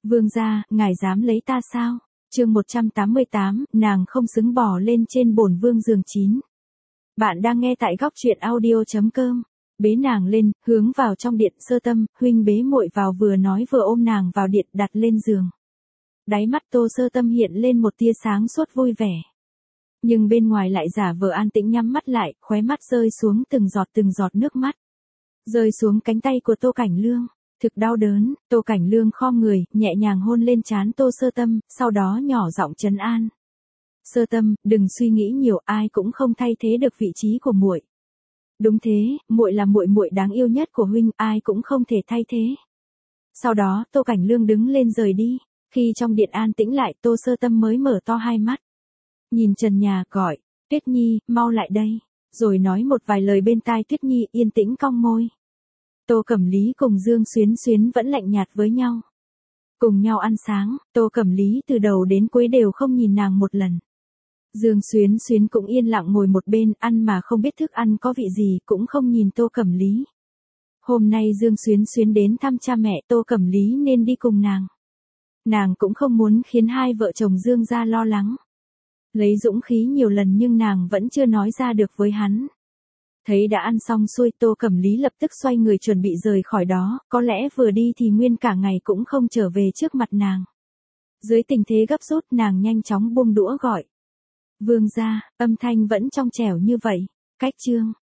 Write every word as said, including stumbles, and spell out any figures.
Vương gia, ngài dám lấy ta sao? Chương một trăm tám mươi tám, nàng không xứng bò lên trên bổn vương giường chín. Bạn đang nghe tại góc truyện audio chấm com. Bế nàng lên, hướng vào trong điện. Sơ Tâm, huynh bế muội vào, vừa nói vừa ôm nàng vào điện đặt lên giường. Đáy mắt Tô Sơ Tâm hiện lên một tia sáng suốt vui vẻ. Nhưng bên ngoài lại giả vờ an tĩnh nhắm mắt lại, khóe mắt rơi xuống từng giọt từng giọt nước mắt. Rơi xuống cánh tay của Tô Cảnh Lương. Thực đau đớn, Tô Cảnh Lương khom người, nhẹ nhàng hôn lên trán Tô Sơ Tâm, sau đó nhỏ giọng trấn an. Sơ Tâm, đừng suy nghĩ nhiều, ai cũng không thay thế được vị trí của muội. Đúng thế, muội là muội muội đáng yêu nhất của huynh, ai cũng không thể thay thế. Sau đó, Tô Cảnh Lương đứng lên rời đi. Khi trong điện an tĩnh lại, Tô Sơ Tâm mới mở to hai mắt. Nhìn trần nhà, gọi, Tuyết Nhi, mau lại đây. Rồi nói một vài lời bên tai Tuyết Nhi, yên tĩnh cong môi. Tô Cẩm Lý cùng Dương Xuyến Xuyến vẫn lạnh nhạt với nhau. Cùng nhau ăn sáng, Tô Cẩm Lý từ đầu đến cuối đều không nhìn nàng một lần. Dương Xuyến Xuyến cũng yên lặng ngồi một bên, ăn mà không biết thức ăn có vị gì, cũng không nhìn Tô Cẩm Lý. Hôm nay Dương Xuyến Xuyến đến thăm cha mẹ, Tô Cẩm Lý nên đi cùng nàng. Nàng cũng không muốn khiến hai vợ chồng Dương gia lo lắng. Lấy dũng khí nhiều lần nhưng nàng vẫn chưa nói ra được với hắn. Thấy đã ăn xong xuôi, Tô Cẩm Lý lập tức xoay người chuẩn bị rời khỏi đó, có lẽ vừa đi thì nguyên cả ngày cũng không trở về trước mặt nàng. Dưới tình thế gấp rút, nàng nhanh chóng buông đũa gọi. Vương gia, âm thanh vẫn trong trẻo như vậy. Cách chương.